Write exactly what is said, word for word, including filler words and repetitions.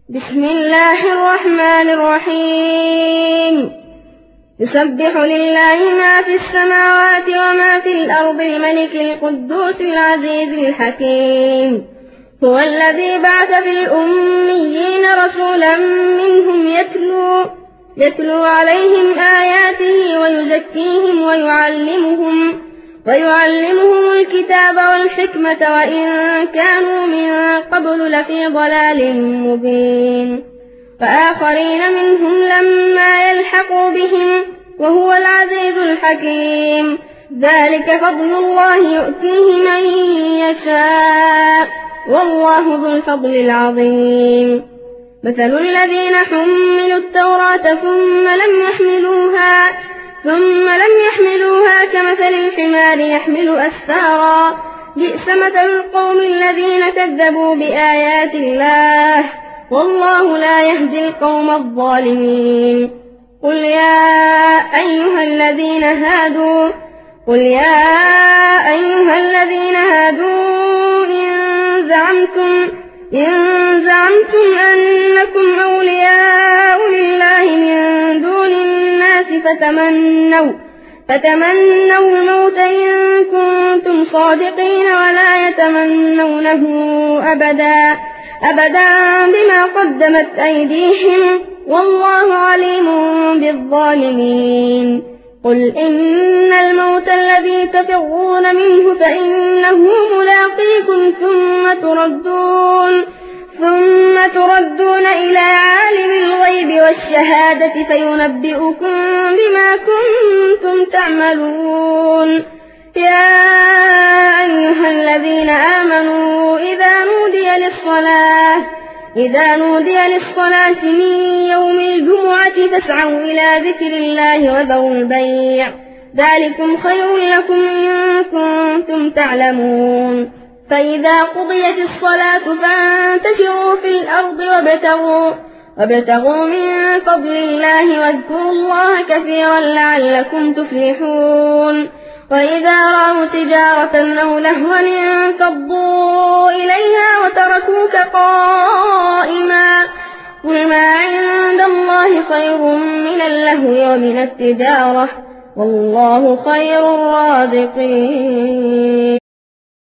بسم الله الرحمن الرحيم يسبح لله ما في السماوات وما في الأرض الملك القدوس العزيز الحكيم هو الذي بعث في الأميين رسولا منهم يتلو, يتلو عليهم آياته ويزكيهم ويعلمهم, ويعلمهم الكتاب والحكمة وإن كانوا من قبل لفي ضلال مبين وآخرين منهم لما يلحقوا بهم وهو العزيز الحكيم ذلك فضل الله يؤتيه من يشاء والله ذو الفضل العظيم مثل الذين حملوا التوراة ثم لم يحملوها ثم لم يحملوها كمثل الحمار يحمل أسفارا بئس مثل القوم الذين كذبوا بآيات الله والله لا يهدي القوم الظالمين قل يا أيها الذين هادوا قل يا أيها الذين هادوا إن زعمتم إن زعمتم أنكم أولياء لله من دون الناس فتمنوا فتمنوا الموت إن كنتم صادقين ولا يتمنونه أبدا أبدا بما قدمت أيديهم والله عليم بالظالمين قل إن الموت الذي تفرون منه فإنه ملاقيكم ثم تردون ثم تردون إلى عالم الغيب والشهادة فينبئكم بما كنتم تعملون يا أيها الذين آمنوا إذا نودي للصلاة إذا نودي للصلاة من يوم الجمعة فاسعوا إلى ذكر الله وذروا البيع ذلكم خير لكم إن كنتم تعلمون فإذا قضيت الصلاة فانتشروا في الأرض وابتغوا, وابتغوا من فضل الله واذكروا الله كثيرا لعلكم تفلحون وإذا رأوا تجارة أو لهوا انفضوا إليها وتركوك قائما قل ما عند الله خير من اللهو ومن التجارة والله خير الرازقين.